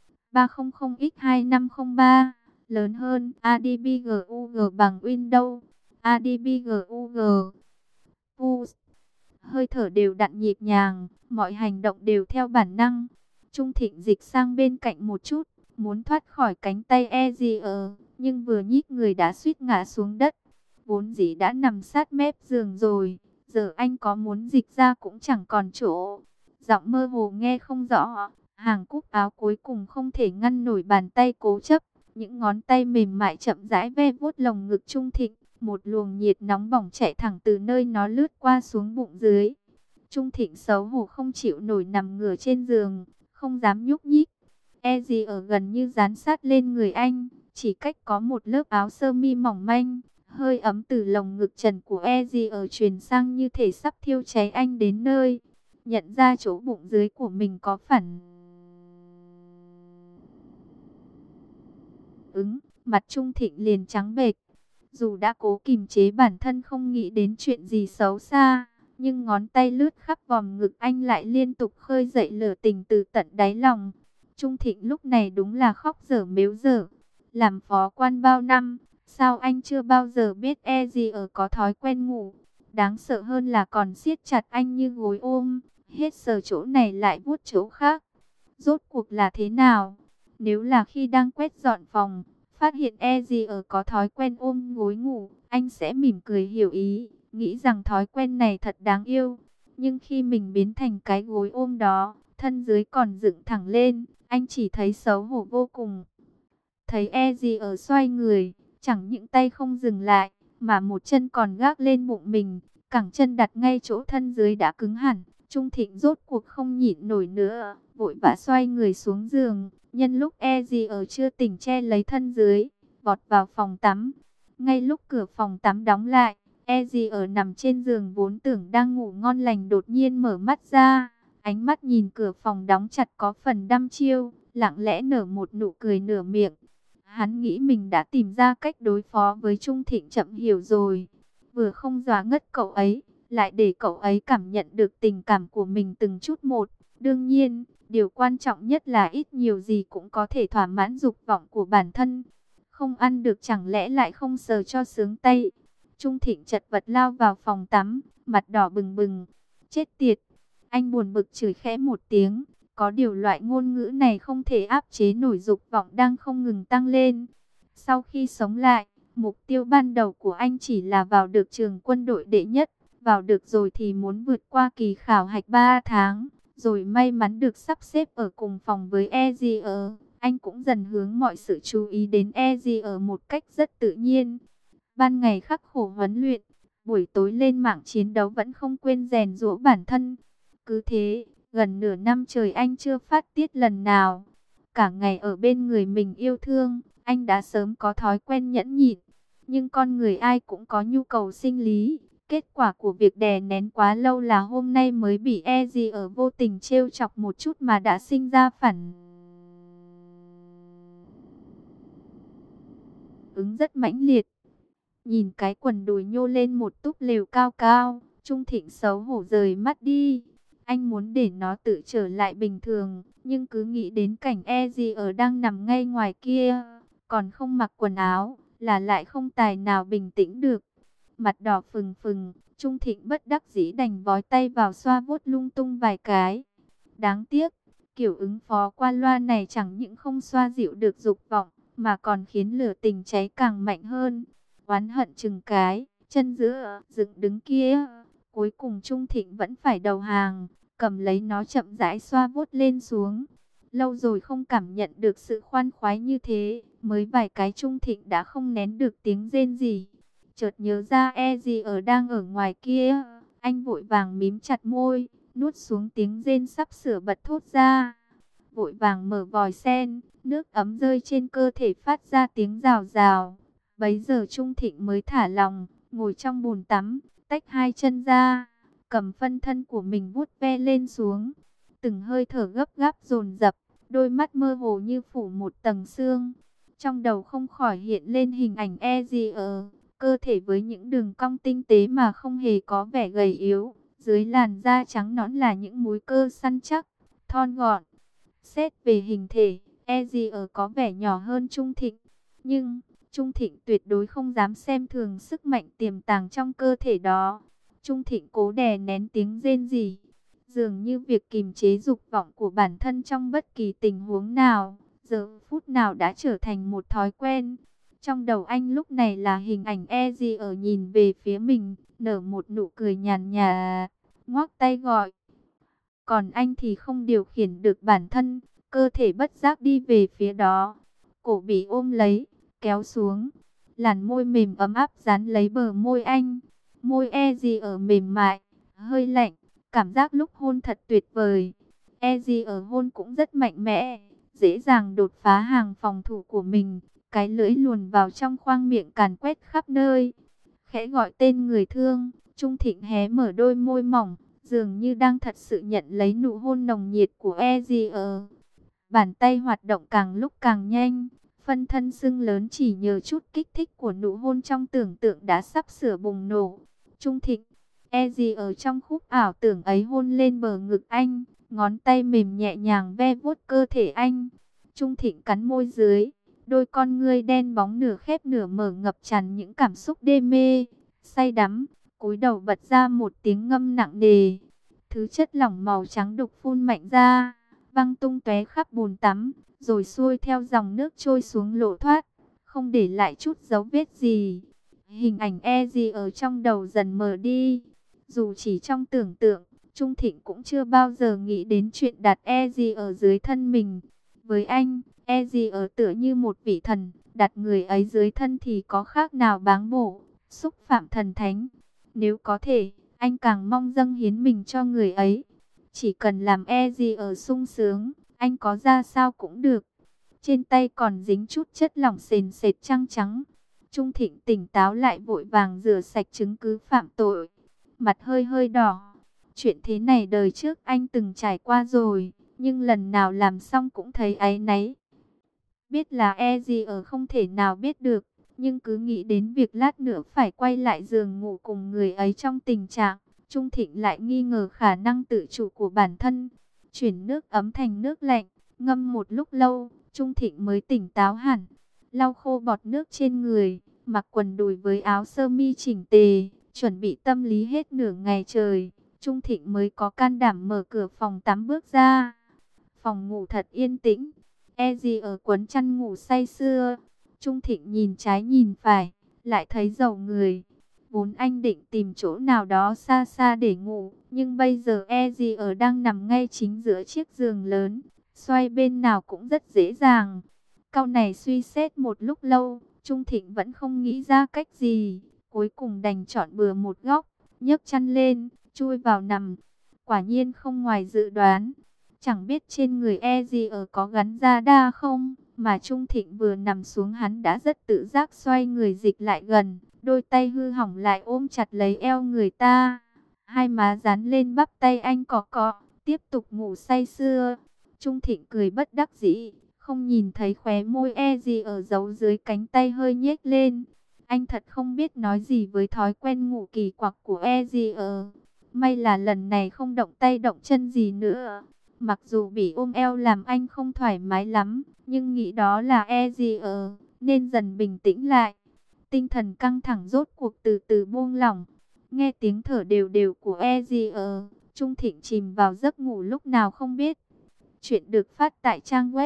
300x2503, lớn hơn ADBGUG bằng Windows, ADBGUG. Push. Hơi thở đều đặn nhịp nhàng, mọi hành động đều theo bản năng. Trung Thịnh dịch sang bên cạnh một chút, muốn thoát khỏi cánh tay EZ, nhưng vừa nhích người đã suýt ngã xuống đất. Vốn dĩ đã nằm sát mép giường rồi, giờ anh có muốn dịch ra cũng chẳng còn chỗ. Giọng mơ hồ nghe không rõ, hàng cúc áo cuối cùng không thể ngăn nổi bàn tay cố chấp. Những ngón tay mềm mại chậm rãi ve vuốt lồng ngực Trung Thịnh, một luồng nhiệt nóng bỏng chạy thẳng từ nơi nó lướt qua xuống bụng dưới. Trung Thịnh xấu hổ không chịu nổi nằm ngửa trên giường, không dám nhúc nhích. E ở gần như dán sát lên người anh, chỉ cách có một lớp áo sơ mi mỏng manh. Hơi ấm từ lồng ngực trần của E ở truyền sang như thể sắp thiêu cháy anh đến nơi. Nhận ra chỗ bụng dưới của mình có phản ứng, mặt Trung Thịnh liền trắng bệch. Dù đã cố kìm chế bản thân không nghĩ đến chuyện gì xấu xa, nhưng ngón tay lướt khắp vòm ngực anh lại liên tục khơi dậy lửa tình từ tận đáy lòng. Trung Thịnh lúc này đúng là khóc dở mếu dở. Làm phó quan bao năm, sao anh chưa bao giờ biết ở có thói quen ngủ. Đáng sợ hơn là còn siết chặt anh như gối ôm, hết sờ chỗ này lại vuốt chỗ khác. Rốt cuộc là thế nào? Nếu là khi đang quét dọn phòng, phát hiện ở có thói quen ôm gối ngủ, anh sẽ mỉm cười hiểu ý, nghĩ rằng thói quen này thật đáng yêu. Nhưng khi mình biến thành cái gối ôm đó, thân dưới còn dựng thẳng lên, anh chỉ thấy xấu hổ vô cùng. Thấy ở xoay người, chẳng những tay không dừng lại, mà một chân còn gác lên bụng mình, cẳng chân đặt ngay chỗ thân dưới đã cứng hẳn. Trung Thịnh rốt cuộc không nhịn nổi nữa, vội vã xoay người xuống giường, nhân lúc ở chưa tỉnh che lấy thân dưới, vọt vào phòng tắm. Ngay lúc cửa phòng tắm đóng lại, ở nằm trên giường vốn tưởng đang ngủ ngon lành đột nhiên mở mắt ra, ánh mắt nhìn cửa phòng đóng chặt có phần đăm chiêu, lặng lẽ nở một nụ cười nửa miệng. Hắn nghĩ mình đã tìm ra cách đối phó với Trung Thịnh chậm hiểu rồi, vừa không dọa ngất cậu ấy, lại để cậu ấy cảm nhận được tình cảm của mình từng chút một. Đương nhiên, điều quan trọng nhất là ít nhiều gì cũng có thể thỏa mãn dục vọng của bản thân. Không ăn được chẳng lẽ lại không sờ cho sướng tay. Trung Thịnh chật vật lao vào phòng tắm, mặt đỏ bừng bừng. Chết tiệt! Anh buồn bực chửi khẽ một tiếng. Có điều loại ngôn ngữ này không thể áp chế nổi dục vọng đang không ngừng tăng lên. Sau khi sống lại, mục tiêu ban đầu của anh chỉ là vào được trường quân đội đệ nhất. Vào được rồi thì muốn vượt qua kỳ khảo hạch 3 tháng. Rồi may mắn được sắp xếp ở cùng phòng với ở. Anh cũng dần hướng mọi sự chú ý đến ở một cách rất tự nhiên. Ban ngày khắc khổ huấn luyện, buổi tối lên mạng chiến đấu vẫn không quên rèn giũa bản thân. Cứ thế, gần nửa năm trời anh chưa phát tiết lần nào. Cả ngày ở bên người mình yêu thương, anh đã sớm có thói quen nhẫn nhịn. Nhưng con người ai cũng có nhu cầu sinh lý. Kết quả của việc đè nén quá lâu là hôm nay mới bị ở vô tình trêu chọc một chút mà đã sinh ra phản ứng rất mãnh liệt. Nhìn cái quần đùi nhô lên một túp lều cao cao, Trung Thịnh xấu hổ rời mắt đi. Anh muốn để nó tự trở lại bình thường, nhưng cứ nghĩ đến cảnh ở đang nằm ngay ngoài kia, còn không mặc quần áo, là lại không tài nào bình tĩnh được. Mặt đỏ phừng phừng, Trung Thịnh bất đắc dĩ đành vói tay vào xoa vuốt lung tung vài cái. Đáng tiếc, kiểu ứng phó qua loa này chẳng những không xoa dịu được dục vọng, mà còn khiến lửa tình cháy càng mạnh hơn. Oán hận chừng cái, chân giữa dựng đứng kia. Cuối cùng Trung Thịnh vẫn phải đầu hàng, cầm lấy nó chậm rãi xoa vuốt lên xuống. Lâu rồi không cảm nhận được sự khoan khoái như thế, mới vài cái Trung Thịnh đã không nén được tiếng rên gì. Chợt nhớ ra ở đang ở ngoài kia, anh vội vàng mím chặt môi, nuốt xuống tiếng rên sắp sửa bật thốt ra. Vội vàng mở vòi sen, nước ấm rơi trên cơ thể phát ra tiếng rào rào. Bấy giờ Trung Thịnh mới thả lòng, ngồi trong bồn tắm, tách hai chân ra, cầm phân thân của mình vuốt ve lên xuống. Từng hơi thở gấp gáp dồn dập, đôi mắt mơ hồ như phủ một tầng sương. Trong đầu không khỏi hiện lên hình ảnh ở cơ thể với những đường cong tinh tế mà không hề có vẻ gầy yếu. Dưới làn da trắng nõn là những múi cơ săn chắc, thon gọn. Xét về hình thể, ở có vẻ nhỏ hơn Trung Thịnh. Nhưng Trung Thịnh tuyệt đối không dám xem thường sức mạnh tiềm tàng trong cơ thể đó. Trung Thịnh cố đè nén tiếng rên rỉ. Dường như việc kìm chế dục vọng của bản thân trong bất kỳ tình huống nào, giờ phút nào đã trở thành một thói quen. Trong đầu anh lúc này là hình ảnh Eji ở nhìn về phía mình, nở một nụ cười nhàn nhạt, ngoắc tay gọi. Còn anh thì không điều khiển được bản thân, cơ thể bất giác đi về phía đó. Cổ bị ôm lấy, kéo xuống. Làn môi mềm ấm áp dán lấy bờ môi anh. Môi Eji ở mềm mại, hơi lạnh, cảm giác lúc hôn thật tuyệt vời. Eji ở hôn cũng rất mạnh mẽ, dễ dàng đột phá hàng phòng thủ của mình. Cái lưỡi luồn vào trong khoang miệng càn quét khắp nơi. Khẽ gọi tên người thương, Trung Thịnh hé mở đôi môi mỏng, dường như đang thật sự nhận lấy nụ hôn nồng nhiệt của Ezier. Bàn tay hoạt động càng lúc càng nhanh, phân thân sưng lớn chỉ nhờ chút kích thích của nụ hôn trong tưởng tượng đã sắp sửa bùng nổ. Trung Thịnh, Ezier trong khúc ảo tưởng ấy hôn lên bờ ngực anh, ngón tay mềm nhẹ nhàng ve vuốt cơ thể anh. Trung Thịnh cắn môi dưới, đôi con ngươi đen bóng nửa khép nửa mở ngập tràn những cảm xúc đê mê, say đắm. Cúi đầu bật ra một tiếng ngâm nặng nề. Thứ chất lỏng màu trắng đục phun mạnh ra, văng tung tóe khắp bồn tắm, rồi xuôi theo dòng nước trôi xuống lỗ thoát, không để lại chút dấu vết gì. Hình ảnh Eji ở trong đầu dần mờ đi. Dù chỉ trong tưởng tượng, Trung Thịnh cũng chưa bao giờ nghĩ đến chuyện đặt Eji ở dưới thân mình. Với anh, Eji ở tựa như một vị thần, đặt người ấy dưới thân thì có khác nào báng bổ, xúc phạm thần thánh. Nếu có thể, anh càng mong dâng hiến mình cho người ấy. Chỉ cần làm Eji ở sung sướng, anh có ra sao cũng được. Trên tay còn dính chút chất lỏng sền sệt trắng trắng. Trung Thịnh tỉnh táo lại vội vàng rửa sạch chứng cứ phạm tội. Mặt hơi hơi đỏ. Chuyện thế này đời trước anh từng trải qua rồi, nhưng lần nào làm xong cũng thấy áy náy. Biết là Eji ở không thể nào biết được, nhưng cứ nghĩ đến việc lát nữa phải quay lại giường ngủ cùng người ấy trong tình trạng, Trung Thịnh lại nghi ngờ khả năng tự chủ của bản thân. Chuyển nước ấm thành nước lạnh, ngâm một lúc lâu, Trung Thịnh mới tỉnh táo hẳn. Lau khô bọt nước trên người, mặc quần đùi với áo sơ mi chỉnh tề, chuẩn bị tâm lý hết nửa ngày trời, Trung Thịnh mới có can đảm mở cửa phòng tắm bước ra. Phòng ngủ thật yên tĩnh. Eji ở quấn chăn ngủ say sưa. Trung Thịnh nhìn trái nhìn phải, lại thấy dầu người. Vốn anh định tìm chỗ nào đó xa xa để ngủ, nhưng bây giờ Eji ở đang nằm ngay chính giữa chiếc giường lớn, xoay bên nào cũng rất dễ dàng. Cau này suy xét một lúc lâu, Trung Thịnh vẫn không nghĩ ra cách gì, cuối cùng đành chọn bừa một góc, nhấc chăn lên, chui vào nằm. Quả nhiên không ngoài dự đoán. Chẳng biết trên người Eji ở có gắn da đa không, mà Trung Thịnh vừa nằm xuống hắn đã rất tự giác xoay người dịch lại gần, đôi tay hư hỏng lại ôm chặt lấy eo người ta. Hai má dán lên bắp tay anh cọ cọ, tiếp tục ngủ say sưa. Trung Thịnh cười bất đắc dĩ, không nhìn thấy khóe môi Eji ở giấu dưới cánh tay hơi nhếch lên. Anh thật không biết nói gì với thói quen ngủ kỳ quặc của Eji ở. May là lần này không động tay động chân gì nữa. Mặc dù bị ôm eo làm anh không thoải mái lắm, nhưng nghĩ đó là Ezier, nên dần bình tĩnh lại. Tinh thần căng thẳng rốt cuộc từ từ buông lỏng. Nghe tiếng thở đều đều của Ezier, Trung Thịnh chìm vào giấc ngủ lúc nào không biết. Chuyện được phát tại trang web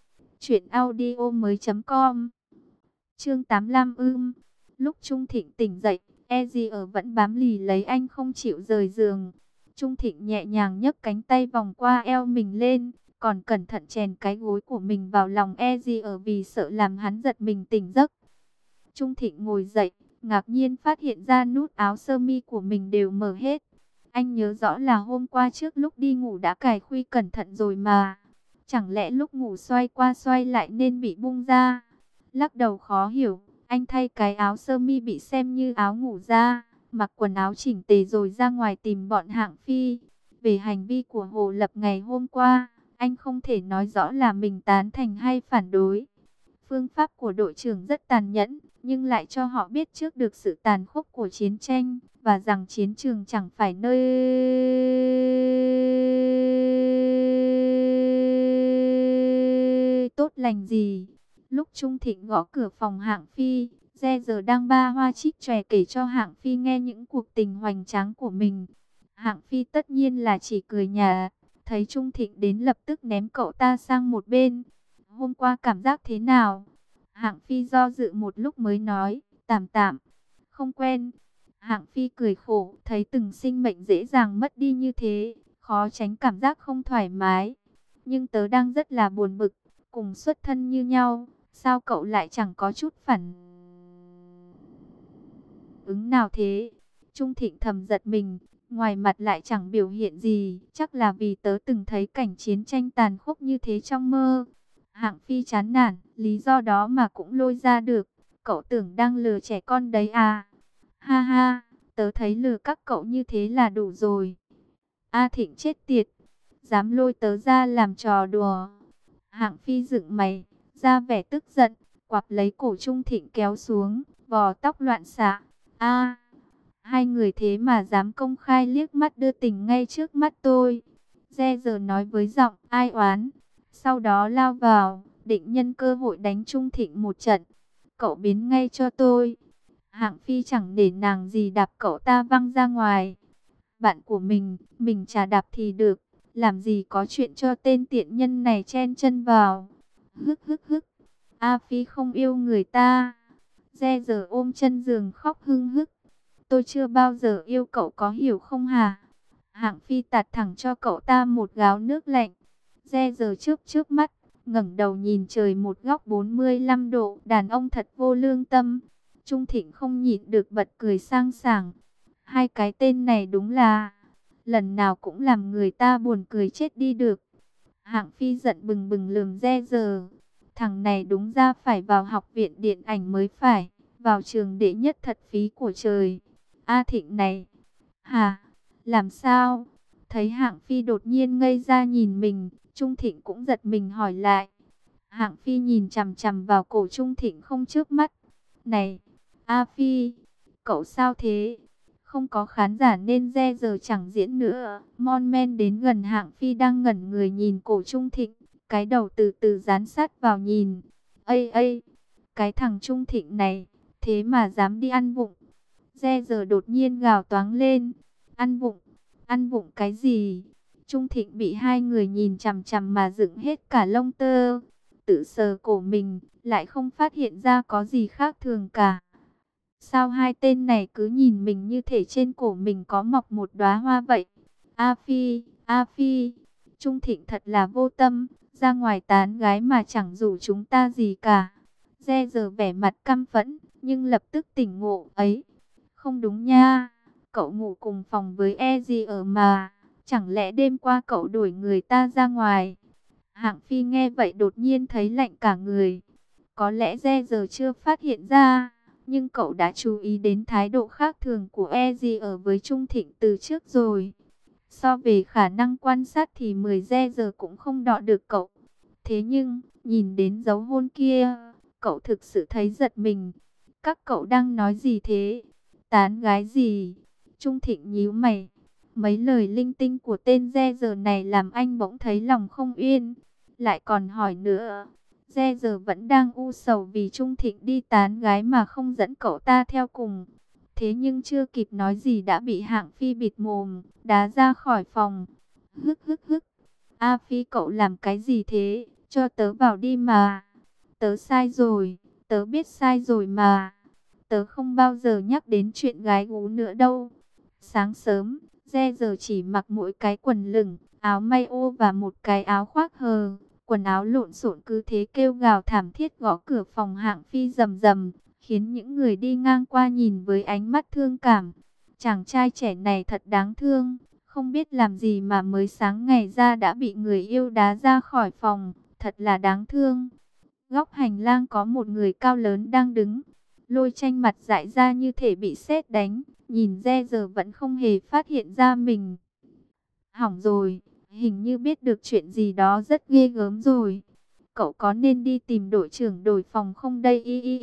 truyệnaudiomoi.com. Chương 85 Lúc Trung Thịnh tỉnh dậy, Ezier vẫn bám lì lấy anh không chịu rời giường. Trung Thịnh nhẹ nhàng nhấc cánh tay vòng qua eo mình lên, còn cẩn thận chèn cái gối của mình vào lòng Ezier vì sợ làm hắn giật mình tỉnh giấc. Trung Thịnh ngồi dậy, ngạc nhiên phát hiện ra nút áo sơ mi của mình đều mở hết. Anh nhớ rõ là hôm qua trước lúc đi ngủ đã cài khuy cẩn thận rồi mà. Chẳng lẽ lúc ngủ xoay qua xoay lại nên bị bung ra? Lắc đầu khó hiểu, anh thay cái áo sơ mi bị xem như áo ngủ ra, mặc quần áo chỉnh tề rồi ra ngoài tìm bọn Hạng Phi. Về hành vi của Hồ Lập ngày hôm qua, anh không thể nói rõ là mình tán thành hay phản đối. Phương pháp của đội trưởng rất tàn nhẫn, nhưng lại cho họ biết trước được sự tàn khốc của chiến tranh, và rằng chiến trường chẳng phải nơi tốt lành gì. Lúc Trung Thịnh gõ cửa phòng Hạng Phi, giờ đang ba hoa trích chòe kể cho Hạng Phi nghe những cuộc tình hoành tráng của mình. Hạng Phi tất nhiên là chỉ cười nhạt, thấy Trung Thịnh đến lập tức ném cậu ta sang một bên. Hôm qua cảm giác thế nào? Hạng Phi do dự một lúc mới nói, tạm tạm, không quen. Hạng Phi cười khổ, thấy từng sinh mệnh dễ dàng mất đi như thế, khó tránh cảm giác không thoải mái. Nhưng tớ đang rất là buồn bực, cùng xuất thân như nhau, sao cậu lại chẳng có chút phản ứng nào thế? Trung Thịnh thầm giật mình, ngoài mặt lại chẳng biểu hiện gì, chắc là vì tớ từng thấy cảnh chiến tranh tàn khốc như thế trong mơ. Hạng Phi chán nản, lý do đó mà cũng lôi ra được, cậu tưởng đang lừa trẻ con đấy à? Ha ha, tớ thấy lừa các cậu như thế là đủ rồi. A Thịnh chết tiệt, dám lôi tớ ra làm trò đùa. Hạng Phi dựng mày, ra vẻ tức giận, quặp lấy cổ Trung Thịnh kéo xuống, vò tóc loạn xạ. A, hai người thế mà dám công khai liếc mắt đưa tình ngay trước mắt tôi. Re giờ nói với giọng ai oán, sau đó lao vào, định nhân cơ hội đánh Trung Thịnh một trận. Cậu biến ngay cho tôi. Hạng Phi chẳng để nàng gì đạp cậu ta văng ra ngoài. Bạn của mình chả đạp thì được, làm gì có chuyện cho tên tiện nhân này chen chân vào. Hức hức hức, A Phi không yêu người ta. Re giờ ôm chân giường khóc hưng hức. Tôi chưa bao giờ yêu cậu có hiểu không hả? Hạng Phi tạt thẳng cho cậu ta một gáo nước lạnh. Re giờ chớp chớp mắt, ngẩng đầu nhìn trời một góc 45 độ. Đàn ông thật vô lương tâm. Trung Thịnh không nhịn được bật cười sang sảng. Hai cái tên này đúng là lần nào cũng làm người ta buồn cười chết đi được. Hạng Phi giận bừng bừng lườm Re giờ. Thằng này đúng ra phải vào học viện điện ảnh mới phải. Vào trường đệ nhất thật phí của trời. A Thịnh này. Hả? Làm sao? Thấy Hạng Phi đột nhiên ngây ra nhìn mình. Trung Thịnh cũng giật mình hỏi lại. Hạng Phi nhìn chằm chằm vào cổ Trung Thịnh không chớp mắt. Này, A Phi, cậu sao thế? Không có khán giả nên Re giờ chẳng diễn nữa. Mon Men đến gần Hạng Phi đang ngẩn người nhìn cổ Trung Thịnh. Cái đầu từ từ dán sát vào nhìn. Ây ây, cái thằng Trung Thịnh này, thế mà dám đi ăn vụng. Re giờ đột nhiên gào toáng lên. Ăn vụng cái gì? Trung Thịnh bị hai người nhìn chằm chằm mà dựng hết cả lông tơ. Tự sờ cổ mình, lại không phát hiện ra có gì khác thường cả. Sao hai tên này cứ nhìn mình như thể trên cổ mình có mọc một đóa hoa vậy? A Phi, Trung Thịnh thật là vô tâm, ra ngoài tán gái mà chẳng rủ chúng ta gì cả. Re giờ vẻ mặt căm phẫn, nhưng lập tức tỉnh ngộ ấy. Không đúng nha, cậu ngủ cùng phòng với gì ở mà, chẳng lẽ đêm qua cậu đuổi người ta ra ngoài? Hạng Phi nghe vậy đột nhiên thấy lạnh cả người. Có lẽ Re giờ chưa phát hiện ra, nhưng cậu đã chú ý đến thái độ khác thường của Eji ở với Trung Thịnh từ trước rồi. So về khả năng quan sát thì 10 Re giờ cũng không đọ được cậu. Thế nhưng, nhìn đến dấu hôn kia, cậu thực sự thấy giật mình. Các cậu đang nói gì thế? Tán gái gì? Trung Thịnh nhíu mày. Mấy lời linh tinh của tên Re giờ này làm anh bỗng thấy lòng không yên. Lại còn hỏi nữa. Re giờ vẫn đang u sầu vì Trung Thịnh đi tán gái mà không dẫn cậu ta theo cùng. Thế nhưng chưa kịp nói gì đã bị Hạng Phi bịt mồm, đá ra khỏi phòng. Hức hức hức. A Phi cậu làm cái gì thế? Cho tớ vào đi mà. Tớ sai rồi, tớ biết sai rồi mà. Tớ không bao giờ nhắc đến chuyện gái gú nữa đâu. Sáng sớm, Re giờ chỉ mặc mỗi cái quần lửng, áo may ô và một cái áo khoác hờ. Quần áo lộn xộn cứ thế kêu gào thảm thiết gõ cửa phòng Hạng Phi rầm rầm, khiến những người đi ngang qua nhìn với ánh mắt thương cảm. Chàng trai trẻ này thật đáng thương, không biết làm gì mà mới sáng ngày ra đã bị người yêu đá ra khỏi phòng, thật là đáng thương. Góc hành lang có một người cao lớn đang đứng, Lôi Tranh mặt dại ra như thể bị sét đánh, nhìn Re giờ vẫn không hề phát hiện ra mình. Hỏng rồi, hình như biết được chuyện gì đó rất ghê gớm rồi. Cậu có nên đi tìm đội trưởng đổi phòng không đây?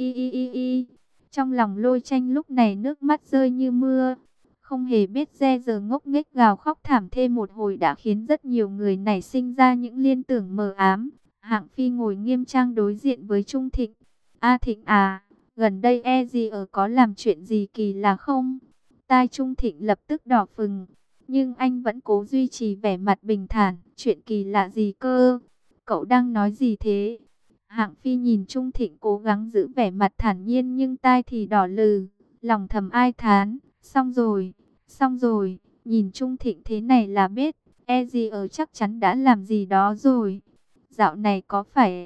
Trong lòng Lôi Tranh lúc này nước mắt rơi như mưa. Không hề biết Re giờ ngốc nghếch gào khóc thảm thêm một hồi đã khiến rất nhiều người nảy sinh ra những liên tưởng mờ ám. Hạng Phi ngồi nghiêm trang đối diện với Trung Thịnh. A Thịnh à, gần đây gì ở có làm chuyện gì kỳ lạ không? Tai Trung Thịnh lập tức đỏ phừng. Nhưng anh vẫn cố duy trì vẻ mặt bình thản. Chuyện kỳ lạ gì cơ? Cậu đang nói gì thế? Hạng Phi nhìn Trung Thịnh cố gắng giữ vẻ mặt thản nhiên nhưng tai thì đỏ lừ, lòng thầm ai thán, xong rồi, nhìn Trung Thịnh thế này là biết, e gì ở chắc chắn đã làm gì đó rồi. Dạo này có phải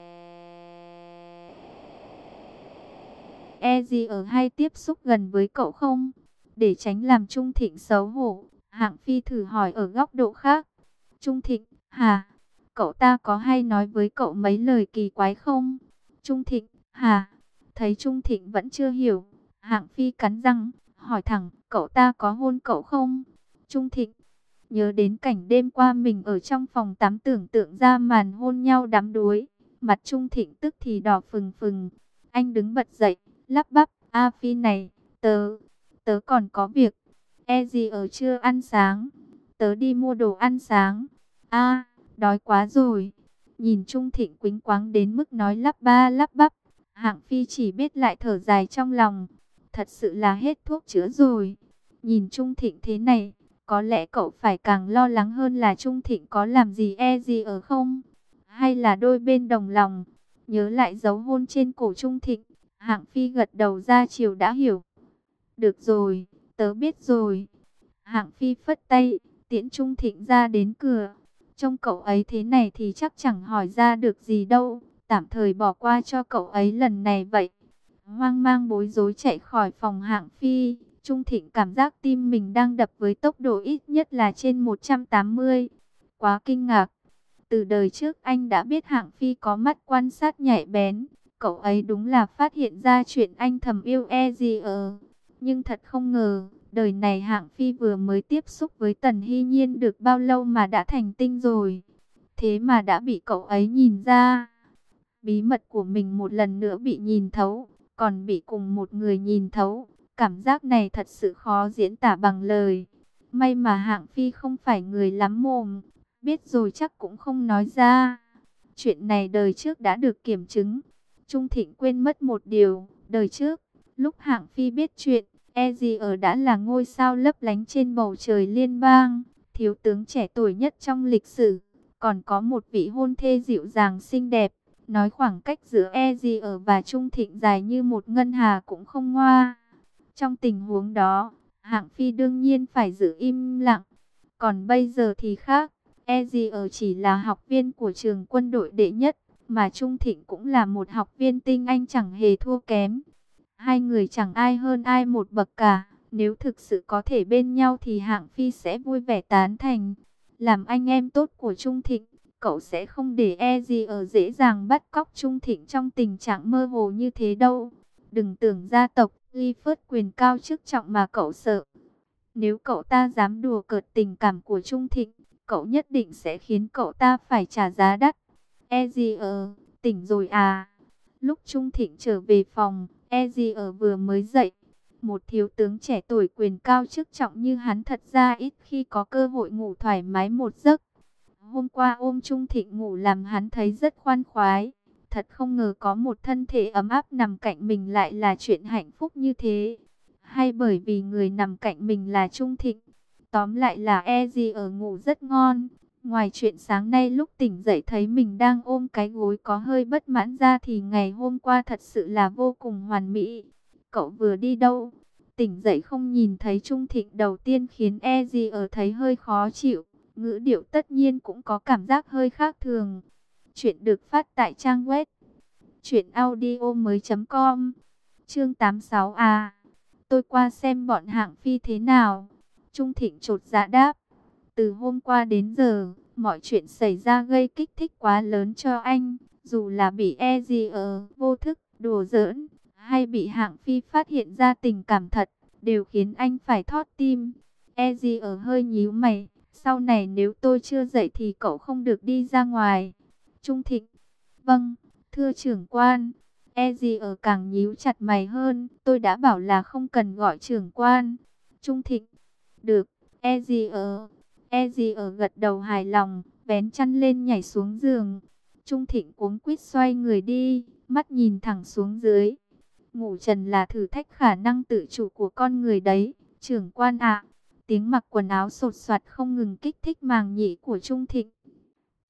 e gì ở hay tiếp xúc gần với cậu không? Để tránh làm Trung Thịnh xấu hổ, Hạng Phi thử hỏi ở góc độ khác. Trung Thịnh, hả? Cậu ta có hay nói với cậu mấy lời kỳ quái không? Trung Thịnh, hả? Thấy Trung Thịnh vẫn chưa hiểu, Hạng Phi cắn răng, hỏi thẳng, cậu ta có hôn cậu không? Trung Thịnh, nhớ đến cảnh đêm qua mình ở trong phòng tắm tưởng tượng ra màn hôn nhau đắm đuối. Mặt Trung Thịnh tức thì đỏ phừng phừng. Anh đứng bật dậy, lắp bắp, A Phi này, tớ còn có việc. E gì ở chưa ăn sáng? Tớ đi mua đồ ăn sáng. A, đói quá rồi. Nhìn Trung Thịnh quĩnh quáng đến mức nói lắp ba lắp bắp. Hạng Phi chỉ biết lại thở dài trong lòng. Thật sự là hết thuốc chữa rồi. Nhìn Trung Thịnh thế này, có lẽ cậu phải càng lo lắng hơn là Trung Thịnh có làm gì e gì ở không? Hay là đôi bên đồng lòng? Nhớ lại dấu hôn trên cổ Trung Thịnh, Hạng Phi gật đầu ra chiều đã hiểu. Được rồi, tớ biết rồi. Hạng Phi phất tay, tiễn Trung Thịnh ra đến cửa. Trông cậu ấy thế này thì chắc chẳng hỏi ra được gì đâu. Tạm thời bỏ qua cho cậu ấy lần này vậy. Hoang mang bối rối chạy khỏi phòng Hạng Phi. Trung Thịnh cảm giác tim mình đang đập với tốc độ ít nhất là trên 180. Quá kinh ngạc. Từ đời trước anh đã biết Hạng Phi có mắt quan sát nhạy bén. Cậu ấy đúng là phát hiện ra chuyện anh thầm yêu e gì ở. Nhưng thật không ngờ, đời này Hạng Phi vừa mới tiếp xúc với Tần Hy Nhiên được bao lâu mà đã thành tinh rồi. Thế mà đã bị cậu ấy nhìn ra. Bí mật của mình một lần nữa bị nhìn thấu, còn bị cùng một người nhìn thấu. Cảm giác này thật sự khó diễn tả bằng lời. May mà Hạng Phi không phải người lắm mồm, biết rồi chắc cũng không nói ra. Chuyện này đời trước đã được kiểm chứng. Trung Thịnh quên mất một điều, đời trước, lúc Hạng Phi biết chuyện, e gì ở đã là ngôi sao lấp lánh trên bầu trời liên bang, thiếu tướng trẻ tuổi nhất trong lịch sử, còn có một vị hôn thê dịu dàng xinh đẹp. Nói khoảng cách giữa e gì ở và Trung Thịnh dài như một ngân hà cũng không ngoa. Trong tình huống đó, Hạng Phi đương nhiên phải giữ im lặng. Còn bây giờ thì khác, e gì ở chỉ là học viên của trường quân đội đệ nhất, mà Trung Thịnh cũng là một học viên tinh anh chẳng hề thua kém. Hai người chẳng ai hơn ai một bậc cả. Nếu thực sự có thể bên nhau thì Hạng Phi sẽ vui vẻ tán thành. Làm anh em tốt của Trung Thịnh, cậu sẽ không để e gì ở dễ dàng bắt cóc Trung Thịnh trong tình trạng mơ hồ như thế đâu. Đừng tưởng gia tộc Ly Phớt quyền cao chức trọng mà cậu sợ. Nếu cậu ta dám đùa cợt tình cảm của Trung Thịnh, cậu nhất định sẽ khiến cậu ta phải trả giá đắt. E gì ở, tỉnh rồi à? Lúc Trung Thịnh trở về phòng, e gì ở vừa mới dậy. Một thiếu tướng trẻ tuổi quyền cao chức trọng như hắn thật ra ít khi có cơ hội ngủ thoải mái một giấc. Hôm qua ôm Trung Thịnh ngủ làm hắn thấy rất khoan khoái. Thật không ngờ có một thân thể ấm áp nằm cạnh mình lại là chuyện hạnh phúc như thế. Hay bởi vì người nằm cạnh mình là Trung Thịnh. Tóm lại là e gì ở ngủ rất ngon. Ngoài chuyện sáng nay lúc tỉnh dậy thấy mình đang ôm cái gối có hơi bất mãn ra thì ngày hôm qua thật sự là vô cùng hoàn mỹ. Cậu vừa đi đâu? Tỉnh dậy không nhìn thấy Trung Thịnh đầu tiên khiến e gì ở thấy hơi khó chịu. Ngữ điệu tất nhiên cũng có cảm giác hơi khác thường. Chuyện được phát tại trang web truyệnaudiomoi.com. Chương 86 à. Tôi qua xem bọn Hạng Phi thế nào. Trung Thịnh chột dạ đáp. Từ hôm qua đến giờ, mọi chuyện xảy ra gây kích thích quá lớn cho anh. Dù là bị e gì ở vô thức, đùa giỡn, hay bị Hạng Phi phát hiện ra tình cảm thật, đều khiến anh phải thót tim. E gì ở hơi nhíu mày. Sau này nếu tôi chưa dậy thì cậu không được đi ra ngoài. Trung Thịnh. Vâng, thưa trưởng quan. E gì ở càng nhíu chặt mày hơn. Tôi đã bảo là không cần gọi trưởng quan. Trung Thịnh. Được, e gì ở. E gì ở gật đầu hài lòng, vén chăn lên nhảy xuống giường. Trung Thịnh cuống quýt xoay người đi, mắt nhìn thẳng xuống dưới. Ngủ trần là thử thách khả năng tự chủ của con người đấy, trưởng quan ạ. Tiếng mặc quần áo sột soạt không ngừng kích thích màng nhĩ của Trung Thịnh.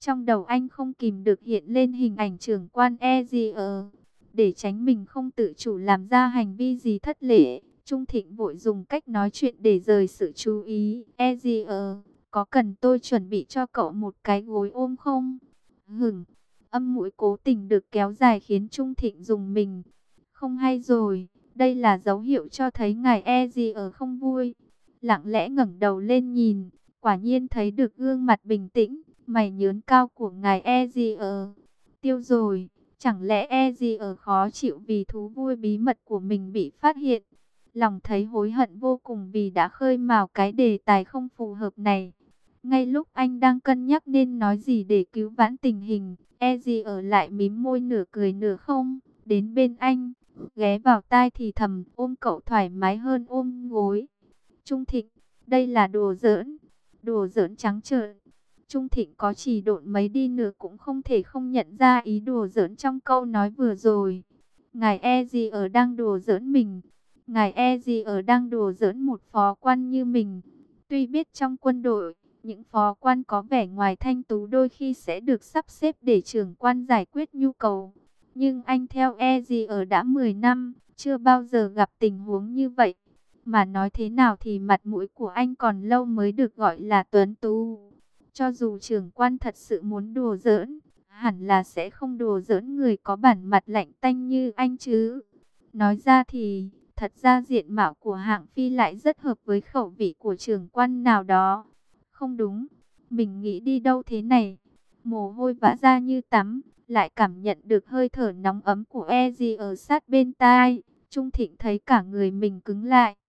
Trong đầu anh không kìm được hiện lên hình ảnh trưởng quan Ezier. Để tránh mình không tự chủ làm ra hành vi gì thất lễ, Trung Thịnh vội dùng cách nói chuyện để rời sự chú ý. Ezier, có cần tôi chuẩn bị cho cậu một cái gối ôm không? Hửng, âm mũi cố tình được kéo dài khiến Trung Thịnh rùng mình. Không hay rồi, đây là dấu hiệu cho thấy ngài Ezier không vui. Lặng lẽ ngẩng đầu lên nhìn, quả nhiên thấy được gương mặt bình tĩnh, mày nhớn cao của ngài Ezier. Tiêu rồi, chẳng lẽ Ezier khó chịu vì thú vui bí mật của mình bị phát hiện? Lòng thấy hối hận vô cùng vì đã khơi mào cái đề tài không phù hợp này. Ngay lúc anh đang cân nhắc nên nói gì để cứu vãn tình hình, Ezier lại mím môi nửa cười nửa không, đến bên anh, ghé vào tai thì thầm, ôm cậu thoải mái hơn ôm gối. Trung Thịnh, đây là đùa giỡn trắng trợn. Trung Thịnh có chỉ độn mấy đi nữa cũng không thể không nhận ra ý đùa giỡn trong câu nói vừa rồi. Ngài Ezier đang đùa giỡn mình. Ngài Ezier đang đùa giỡn một phó quan như mình. Tuy biết trong quân đội, những phó quan có vẻ ngoài thanh tú đôi khi sẽ được sắp xếp để trưởng quan giải quyết nhu cầu. Nhưng anh theo Ezier đã 10 năm, chưa bao giờ gặp tình huống như vậy. Mà nói thế nào thì mặt mũi của anh còn lâu mới được gọi là tuấn tú. Cho dù trưởng quan thật sự muốn đùa giỡn, hẳn là sẽ không đùa giỡn người có bản mặt lạnh tanh như anh chứ. Nói ra thì, thật ra diện mạo của hạng phi lại rất hợp với khẩu vị của trưởng quan nào đó. Không đúng, mình nghĩ đi đâu thế này? Mồ hôi vã ra như tắm, lại cảm nhận được hơi thở nóng ấm của Ezi ở sát bên tai. Trung Thịnh thấy cả người mình cứng lại,